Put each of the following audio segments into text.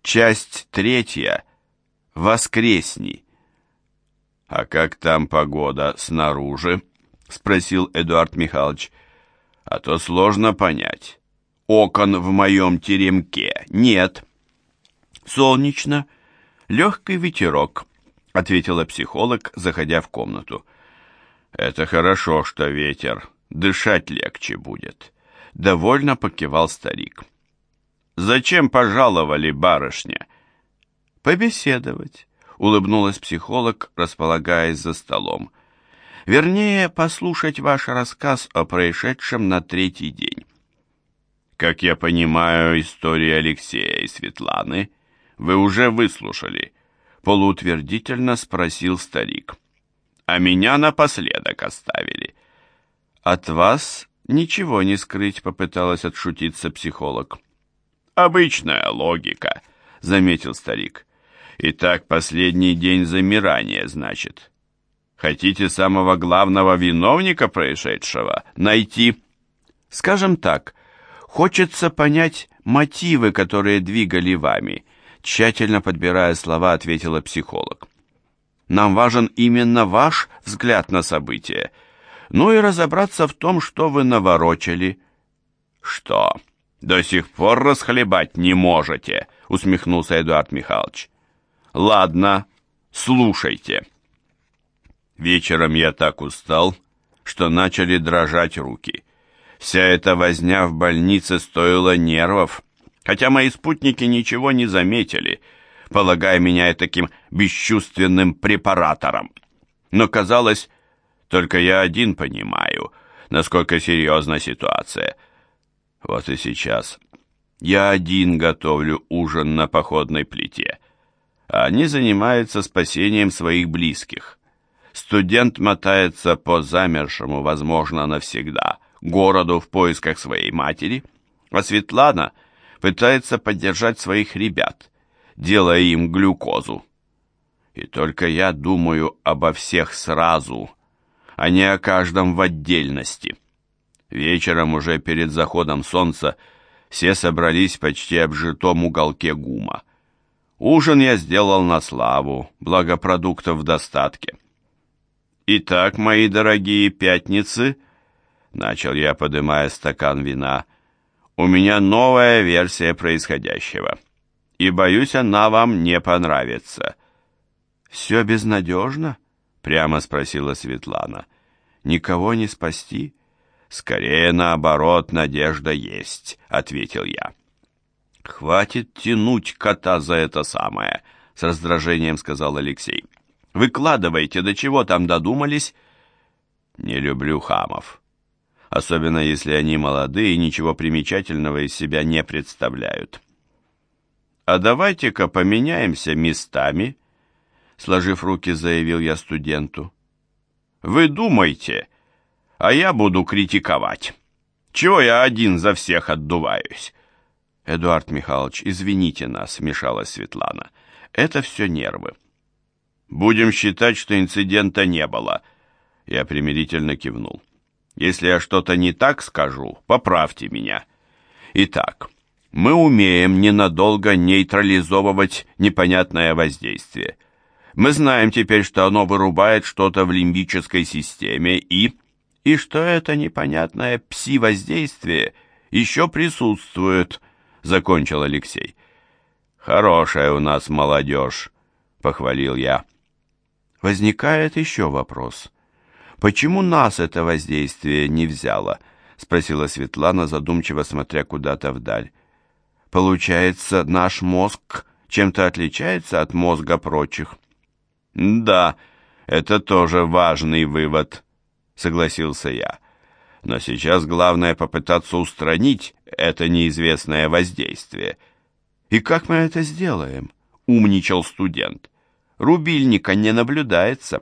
Часть 3. Воскресни. «А как там погода снаружи?» — спросил Эдуард Михайлович. «А то сложно понять. Окон в моем теремке нет». «Солнечно, легкий ветерок», — ответила психолог, заходя в комнату. «Это хорошо, что ветер. Дышать легче будет», — довольно покивал старик. «Зачем пожаловали, барышня?» «Побеседовать», — улыбнулась психолог, располагаясь за столом. «Вернее, послушать ваш рассказ о происшедшем на 3-й день». «Как я понимаю, историю Алексея и Светланы вы уже выслушали?» Полуутвердительно спросил старик. «А меня напоследок оставили». «От вас ничего не скрыть», — попыталась отшутиться психолог. «Обычная логика», — заметил старик. «Итак, последний день замирания, значит. Хотите самого главного виновника происшедшего найти?» «Скажем так, хочется понять мотивы, которые двигали вами», — тщательно подбирая слова, ответила психолог. «Нам важен именно ваш взгляд на события. Ну и разобраться в том, что вы наворочили». «Что, до сих пор расхлебать не можете?» — усмехнулся Эдуард Михайлович. «Ладно, слушайте». Вечером я так устал, что начали дрожать руки. Вся эта возня в больнице стоила нервов, хотя мои спутники ничего не заметили, полагая меня таким бесчувственным препаратором. Но казалось, только я один понимаю, насколько серьезна ситуация. Вот и сейчас я один готовлю ужин на походной плите, а они занимаются спасением своих близких. Студент мотается по замершему, возможно, навсегда, городу в поисках своей матери, а Светлана пытается поддержать своих ребят, делая им глюкозу. И только я думаю обо всех сразу, а не о каждом в отдельности. Вечером, уже перед заходом солнца, все собрались в почти обжитом уголке ГУМа. Ужин я сделал на славу, благо продуктов в достатке. «Итак, мои дорогие пятницы», — начал я, подымая стакан вина, — «у меня новая версия происходящего, и, боюсь, она вам не понравится». «Все безнадежно?» — прямо спросила Светлана. «Никого не спасти?» «Скорее, наоборот, надежда есть», — ответил я. «Хватит тянуть кота за это самое», — с раздражением сказал Алексей. «Выкладывайте, до чего там додумались?» «Не люблю хамов, особенно если они молодые и ничего примечательного из себя не представляют». «А давайте-ка поменяемся местами», — сложив руки, заявил я студенту. «Вы думайте, а я буду критиковать. Чего я один за всех отдуваюсь?» «Эдуард Михайлович, извините нас», — вмешалась Светлана. «Это все нервы». «Будем считать, что инцидента не было». Я примирительно кивнул. «Если я что-то не так скажу, поправьте меня. Итак, мы умеем ненадолго нейтрализовывать непонятное воздействие. Мы знаем теперь, что оно вырубает что-то в лимбической системе и что это непонятное пси-воздействие еще присутствует», — закончил Алексей. «Хорошая у нас молодежь», — похвалил я. «Возникает еще вопрос. Почему нас это воздействие не взяло?» — спросила Светлана, задумчиво смотря куда-то вдаль. «Получается, наш мозг чем-то отличается от мозга прочих?» «Да, это тоже важный вывод», — согласился я. «Но сейчас главное попытаться устранить это неизвестное воздействие». «И как мы это сделаем?» — умничал студент. «Рубильника не наблюдается».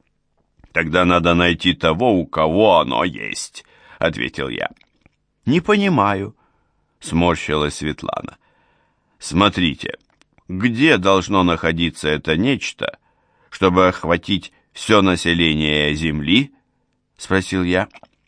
«Тогда надо найти того, у кого оно есть», — ответил я. «Не понимаю», — сморщилась Светлана. «Смотрите, где должно находиться это нечто, чтобы охватить все население Земли?» — спросил я.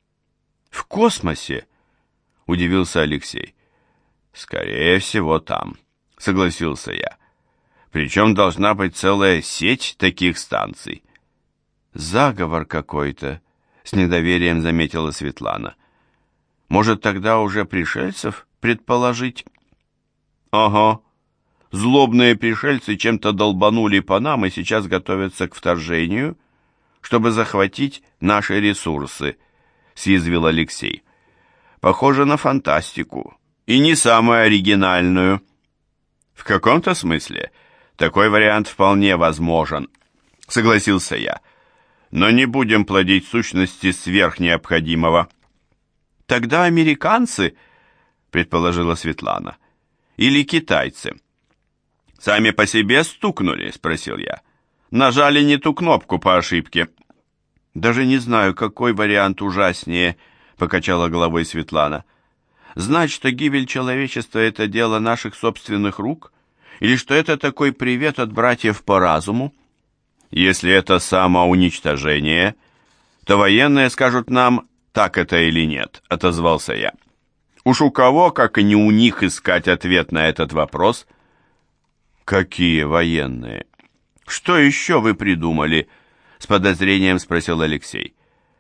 «В космосе?» — удивился Алексей. «Скорее всего, там», — согласился я. Причем должна быть целая сеть таких станций. Заговор какой-то, с недоверием заметила Светлана. Может, тогда уже пришельцев предположить? Ага. Злобные пришельцы чем-то долбанули по нам и сейчас готовятся к вторжению, чтобы захватить наши ресурсы, съязвил Алексей. Похоже на фантастику, и не самую оригинальную. В каком-то смысле такой вариант вполне возможен, согласился я. Но не будем плодить сущности сверх необходимого. Тогда американцы, предположила Светлана, или китайцы. Сами по себе стукнули, спросил я. Нажали не ту кнопку по ошибке. Даже не знаю, какой вариант ужаснее, покачала головой Светлана. Знать, что гибель человечества — это дело наших собственных рук? Или что это такой привет от братьев по разуму? Если это самоуничтожение, то военные скажут нам, так это или нет, отозвался я. Уж у кого, как и не у них, искать ответ на этот вопрос? Какие военные? Что еще вы придумали? С подозрением спросил Алексей.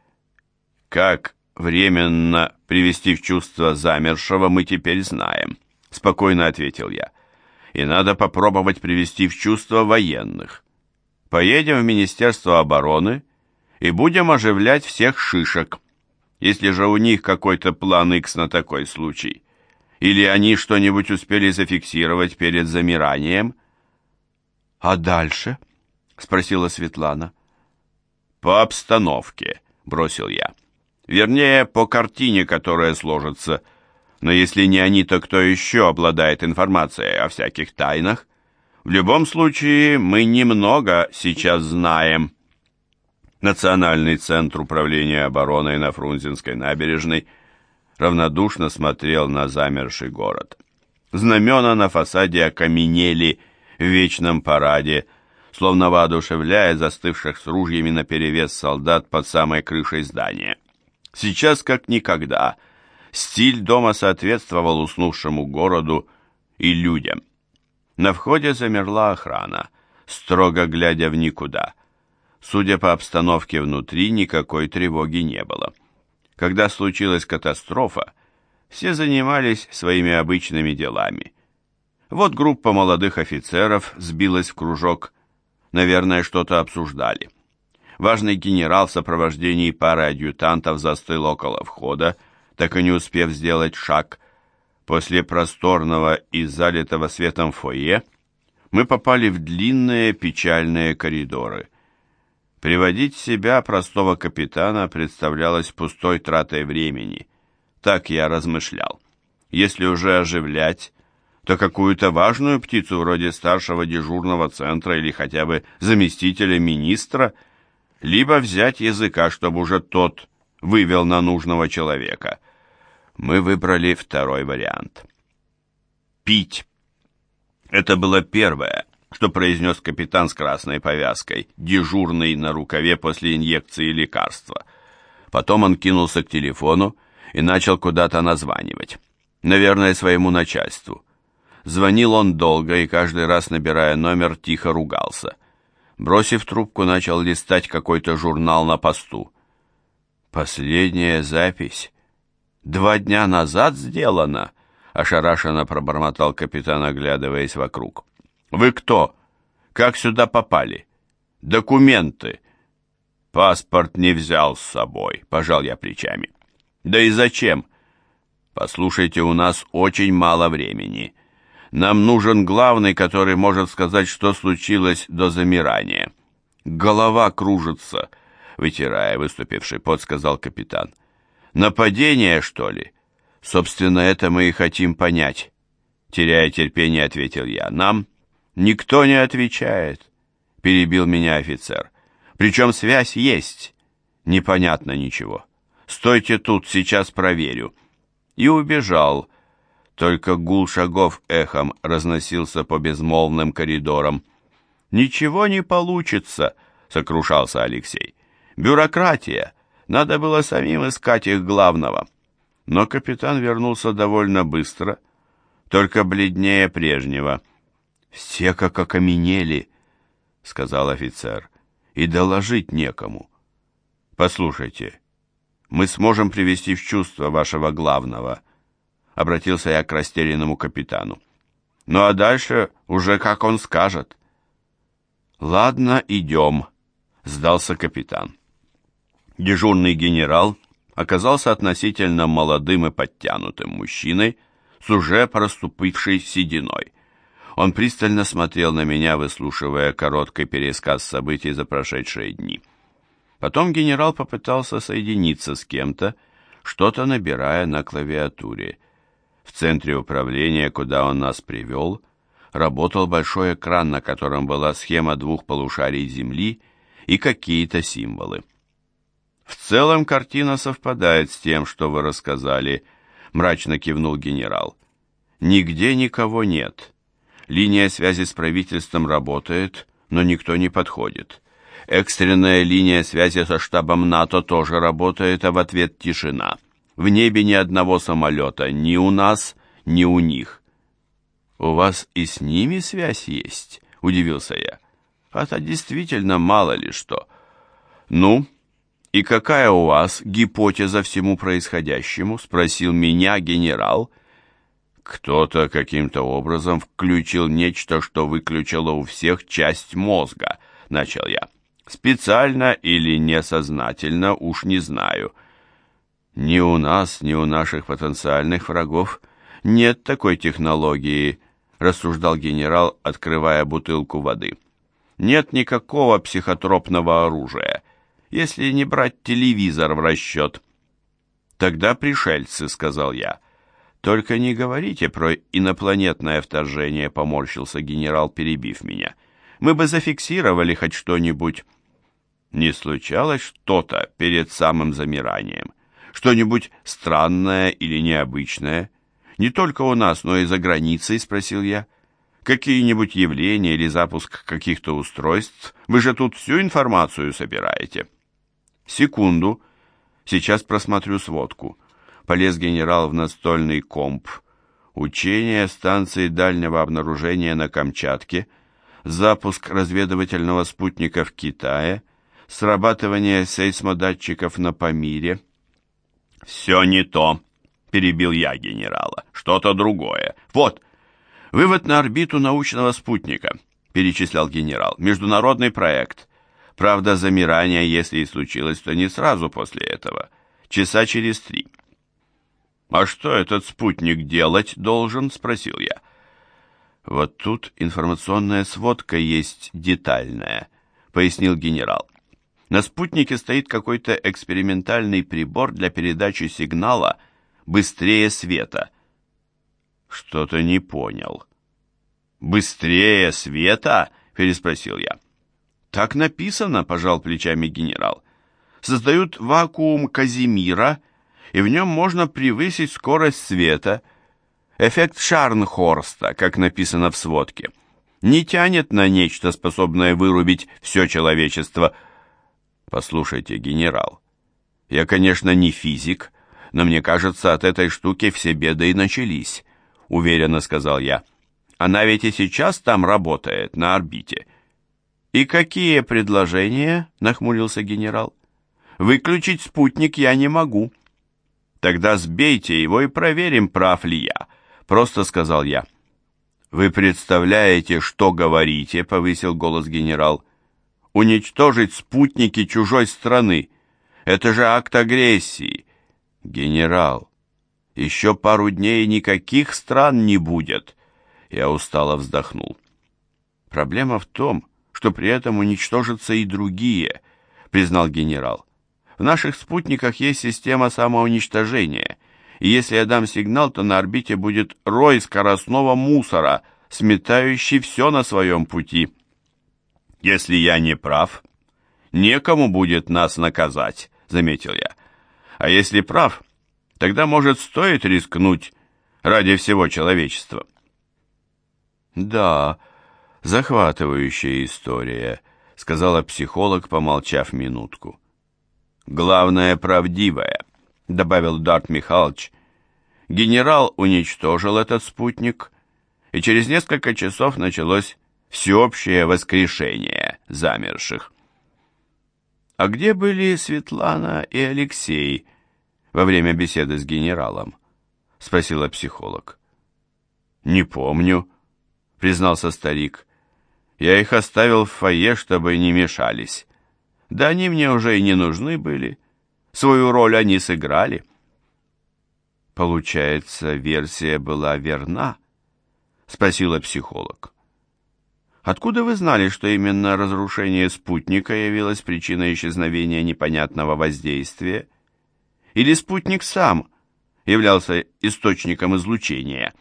Как временно привести в чувство замершего, мы теперь знаем, спокойно ответил я. И надо попробовать привести в чувство военных. Поедем в Министерство обороны и будем оживлять всех шишек. Если же у них какой-то план Икс на такой случай, или они что-нибудь успели зафиксировать перед замиранием. «А дальше?» — спросила Светлана. «По обстановке», — бросил я. «Вернее, по картине, которая сложится. Но если не они, то кто еще обладает информацией о всяких тайнах? В любом случае, мы немного сейчас знаем». Национальный центр управления обороной на Фрунзенской набережной равнодушно смотрел на замерший город. Знамена на фасаде окаменели в вечном параде, словно воодушевляя застывших с ружьями наперевес солдат под самой крышей здания. Сейчас, как никогда, стиль дома соответствовал уснувшему городу и людям. На входе замерла охрана, строго глядя в никуда. Судя по обстановке внутри, никакой тревоги не было. Когда случилась катастрофа, все занимались своими обычными делами. Вот группа молодых офицеров сбилась в кружок, наверное, что-то обсуждали. Важный генерал в сопровождении пары адъютантов застыл около входа, так и не успев сделать шаг. После просторного и залитого светом фойе мы попали в длинные печальные коридоры. Приводить в себя простого капитана представлялось пустой тратой времени. Так я размышлял. Если уже оживлять, то какую-то важную птицу вроде старшего дежурного центра или хотя бы заместителя министра, либо взять языка, чтобы уже тот вывел на нужного человека. Мы выбрали второй вариант. Пить. Это было первое, что произнес капитан с красной повязкой, дежурный на рукаве после инъекции лекарства. Потом он кинулся к телефону и начал куда-то названивать. Наверное, своему начальству. Звонил он долго и каждый раз, набирая номер, тихо ругался. Бросив трубку, начал листать какой-то журнал на посту. «Последняя запись 2 дня назад сделана», — ошарашенно пробормотал капитан, оглядываясь вокруг. «Вы кто? Как сюда попали? Документы?» «Паспорт не взял с собой», — пожал я плечами. «Да и зачем? Послушайте, у нас очень мало времени. Нам нужен главный, который может сказать, что случилось до замирания». «Голова кружится», — вытирая выступивший пот, сказал капитан. «Нападение, что ли? Собственно, это мы и хотим понять». Теряя терпение, ответил я. «Нам никто не отвечает», — перебил меня офицер. «Причем связь есть. Непонятно ничего. Стойте тут, сейчас проверю». И убежал. Только гул шагов эхом разносился по безмолвным коридорам. «Ничего не получится», — сокрушался Алексей. «Бюрократия. Надо было самим искать их главного». Но капитан вернулся довольно быстро, только бледнее прежнего. «Все как окаменели», — сказал офицер, — «и доложить некому. Послушайте, мы сможем привести в чувство вашего главного», — обратился я к растерянному капитану. «Ну а дальше уже как он скажет». «Ладно, идем», — сдался капитан. Дежурный генерал оказался относительно молодым и подтянутым мужчиной с уже проступившей сединой. Он пристально смотрел на меня, выслушивая короткий пересказ событий за прошедшие дни. Потом генерал попытался соединиться с кем-то, что-то набирая на клавиатуре. В центре управления, куда он нас привел, работал большой экран, на котором была схема двух полушарий Земли и какие-то символы. «В целом картина совпадает с тем, что вы рассказали», — мрачно кивнул генерал. «Нигде никого нет. Линия связи с правительством работает, но никто не подходит. Экстренная линия связи со штабом НАТО тоже работает, а в ответ тишина. В небе ни одного самолета, ни у нас, ни у них». «У вас и с ними связь есть?» — удивился я. «Это действительно мало ли что». «Ну, и какая у вас гипотеза всему происходящему?» — спросил меня генерал. «Кто-то каким-то образом включил нечто, что выключило у всех часть мозга», — начал я. «Специально или несознательно, уж не знаю. Ни у нас, ни у наших потенциальных врагов нет такой технологии», — рассуждал генерал, открывая бутылку воды. «Нет никакого психотропного оружия, если не брать телевизор в расчет». «Тогда пришельцы», — сказал я. «Только не говорите про инопланетное вторжение», — поморщился генерал, перебив меня. «Мы бы зафиксировали хоть что-нибудь». «Не случалось что-то перед самым замиранием? Что-нибудь странное или необычное? Не только у нас, но и за границей?» — спросил я. «Какие-нибудь явления или запуск каких-то устройств? Вы же тут всю информацию собираете». «Секунду. Сейчас просмотрю сводку». Полез генерал в настольный комп. Учение станции дальнего обнаружения на Камчатке, запуск разведывательного спутника в Китае, срабатывание сейсмодатчиков на Памире. «Все не то», — перебил я генерала. «Что-то другое. Вот, вывод на орбиту научного спутника», — перечислял генерал. «Международный проект. Правда, замирание, если и случилось, то не сразу после этого. Часа через 3. «А что этот спутник делать должен?» — спросил я. «Вот тут информационная сводка есть детальная», — пояснил генерал. «На спутнике стоит какой-то экспериментальный прибор для передачи сигнала быстрее света». «Что-то не понял». «Быстрее света?» — переспросил я. «Так написано», — пожал плечами генерал. «Создают вакуум Казимира, и в нем можно превысить скорость света. Эффект Шарнхорста, как написано в сводке. Не тянет на нечто, способное вырубить все человечество». «Послушайте, генерал, я, конечно, не физик, но мне кажется, от этой штуки все беды и начались», — уверенно сказал я. «Она ведь и сейчас там работает, на орбите». «И какие предложения?» — нахмурился генерал. «Выключить спутник я не могу». «Тогда сбейте его и проверим, прав ли я», — просто сказал я. «Вы представляете, что говорите?» — повысил голос генерал. «Уничтожить спутники чужой страны. Это же акт агрессии». «Генерал, еще пару дней никаких стран не будет». Я устало вздохнул. «Проблема в том, что при этом уничтожатся и другие», — признал генерал. «В наших спутниках есть система самоуничтожения, и если я дам сигнал, то на орбите будет рой скоростного мусора, сметающий все на своем пути. Если я не прав, некому будет нас наказать», — заметил я. «А если прав, тогда, может, стоит рискнуть ради всего человечества». «Да, захватывающая история», — сказала психолог, помолчав минутку. «Главное, правдивая», — добавил Дарт Михайлович. «Генерал уничтожил этот спутник, и через несколько часов началось всеобщее воскрешение замерших. «А где были Светлана и Алексей во время беседы с генералом?» — спросила психолог. «Не помню», — признался старик. «Я их оставил в фойе, чтобы не мешались. Да они мне уже и не нужны были. Свою роль они сыграли». «Получается, версия была верна?» — спросила психолог. «Откуда вы знали, что именно разрушение спутника явилось причиной исчезновения непонятного воздействия? Или спутник сам являлся источником излучения?»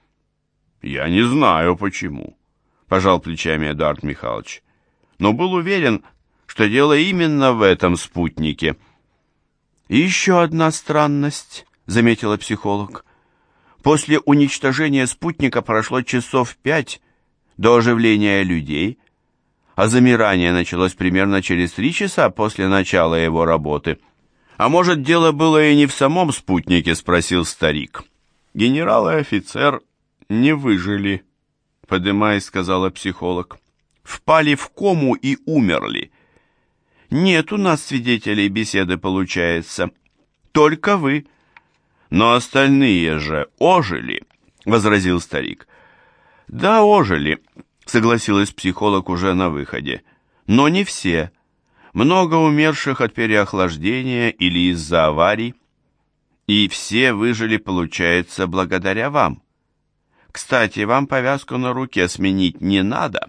«Я не знаю, почему», — пожал плечами Эдуард Михайлович, «но был уверен, что дело именно в этом спутнике». «И еще одна странность», — заметила психолог. «После уничтожения спутника прошло часов 5 до оживления людей, а замирание началось примерно через 3 часа после начала его работы». «А может, дело было и не в самом спутнике?» — спросил старик. «Генерал и офицер не выжили», — подымаясь, сказала психолог. «Впали в кому и умерли. Нет у нас свидетелей беседы, получается. Только вы». «Но остальные же ожили», — возразил старик. «Да, ожили», — согласилась психолог уже на выходе. «Но не все. Много умерших от переохлаждения или из-за аварий. И все выжили, получается, благодаря вам. Кстати, вам повязку на руке сменить не надо».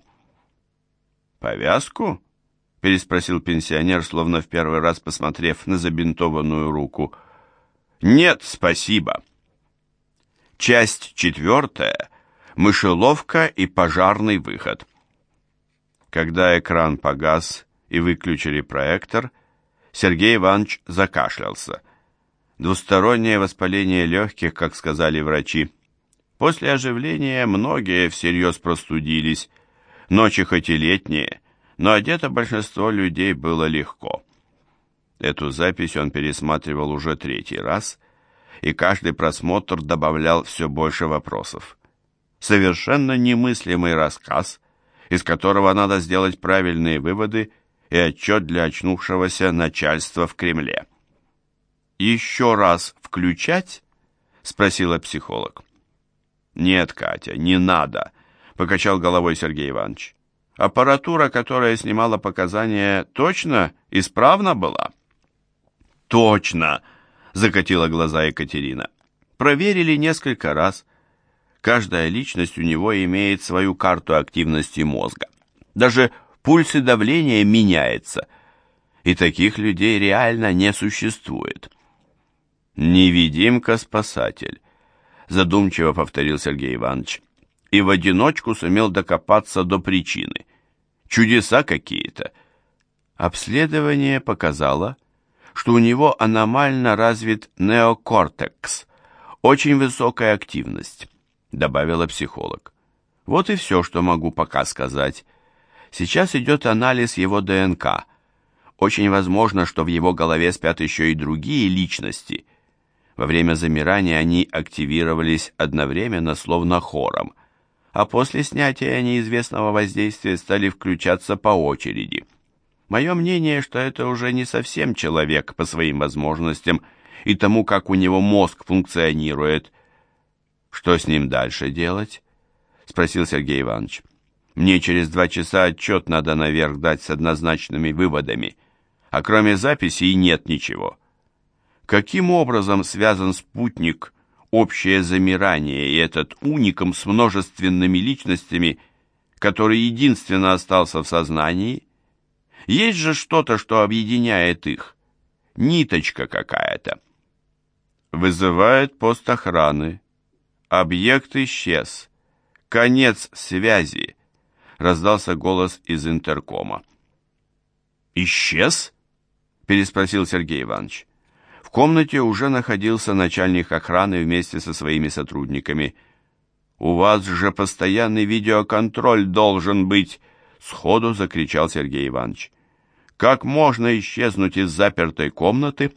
«Повязку?» — переспросил пенсионер, словно в первый раз посмотрев на забинтованную руку. «Нет, спасибо». Часть 4. Мышеловка и пожарный выход. Когда экран погас и выключили проектор, Сергей Иванович закашлялся. Двустороннее воспаление легких, как сказали врачи. После оживления многие всерьез простудились. Ночи хоть и летние, но одето большинство людей было легко. Эту запись он пересматривал уже 3-й раз, и каждый просмотр добавлял все больше вопросов. Совершенно немыслимый рассказ, из которого надо сделать правильные выводы и отчет для очнувшегося начальства в Кремле. «Еще раз включать?» — спросила психолог. «Нет, Катя, не надо», — покачал головой Сергей Иванович. «Аппаратура, которая снимала показания, точно исправна была?» «Точно!» — закатила глаза Екатерина. «Проверили несколько раз. Каждая личность у него имеет свою карту активности мозга. Даже пульс и давление меняется. И таких людей реально не существует». «Невидимка-спасатель», — задумчиво повторил Сергей Иванович, и в одиночку сумел докопаться до причины. Чудеса какие-то. Обследование показало, что у него аномально развит неокортекс, очень высокая активность, добавила психолог. Вот и все, что могу пока сказать. Сейчас идет анализ его ДНК. Очень возможно, что в его голове спят еще и другие личности. Во время замирания они активировались одновременно, словно хором, а после снятия неизвестного воздействия стали включаться по очереди. Мое мнение, что это уже не совсем человек по своим возможностям и тому, как у него мозг функционирует. «Что с ним дальше делать?» — спросил Сергей Иванович. «Мне через 2 часа отчет надо наверх дать с однозначными выводами, а кроме записей нет ничего. Каким образом связан спутник, общее замирание и этот уникум с множественными личностями, который единственно остался в сознании? Есть же что-то, что объединяет их. Ниточка какая-то». «Вызывает пост охраны. Объект исчез. Конец связи», — раздался голос из интеркома. «Исчез?» — переспросил Сергей Иванович. В комнате уже находился начальник охраны вместе со своими сотрудниками. «У вас же постоянный видеоконтроль должен быть!» — сходу закричал Сергей Иванович. «Как можно исчезнуть из запертой комнаты?»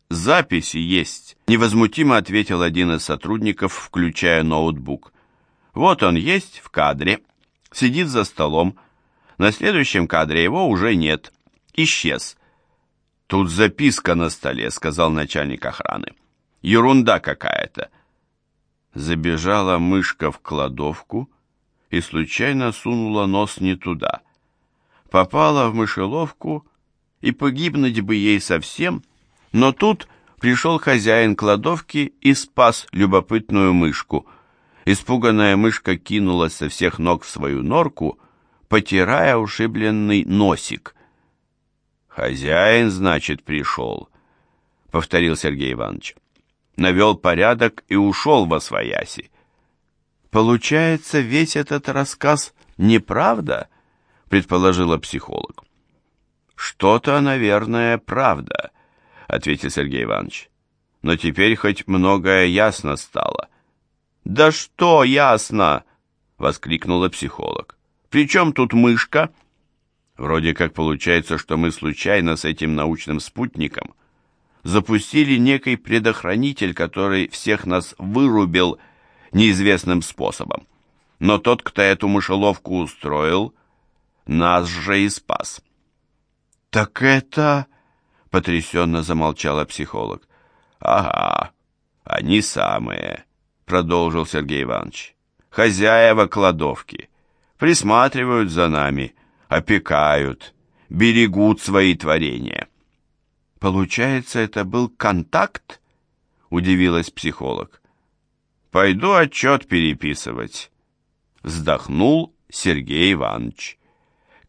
«Записи есть», — невозмутимо ответил один из сотрудников, включая ноутбук. Вот он есть в кадре, сидит за столом. На следующем кадре его уже нет. Исчез. «Тут записка на столе», — сказал начальник охраны. «Ерунда какая-то». Забежала мышка в кладовку и случайно сунула нос не туда. Попала в мышеловку, и погибнуть бы ей совсем, но тут пришел хозяин кладовки и спас любопытную мышку. Испуганная мышка кинулась со всех ног в свою норку, потирая ушибленный носик. «Хозяин, значит, пришел», — повторил Сергей Иванович. Навел порядок и ушел восвояси. «Получается, весь этот рассказ неправда?» — предположила психолог. «Что-то, наверное, правда», — ответил Сергей Иванович. «Но теперь хоть многое ясно стало». «Да что ясно?» — воскликнула психолог. «При чем тут мышка?» «Вроде как получается, что мы случайно с этим научным спутником запустили некий предохранитель, который всех нас вырубил неизвестным способом. Но тот, кто эту мышеловку устроил, нас же и спас». «Так это...» — потрясенно замолчала психолог. «Ага, они самые», — продолжил Сергей Иванович. «Хозяева кладовки. Присматривают за нами, опекают, берегут свои творения». «Получается, это был контакт?» — удивилась психолог. «Пойду отчет переписывать», — вздохнул Сергей Иванович.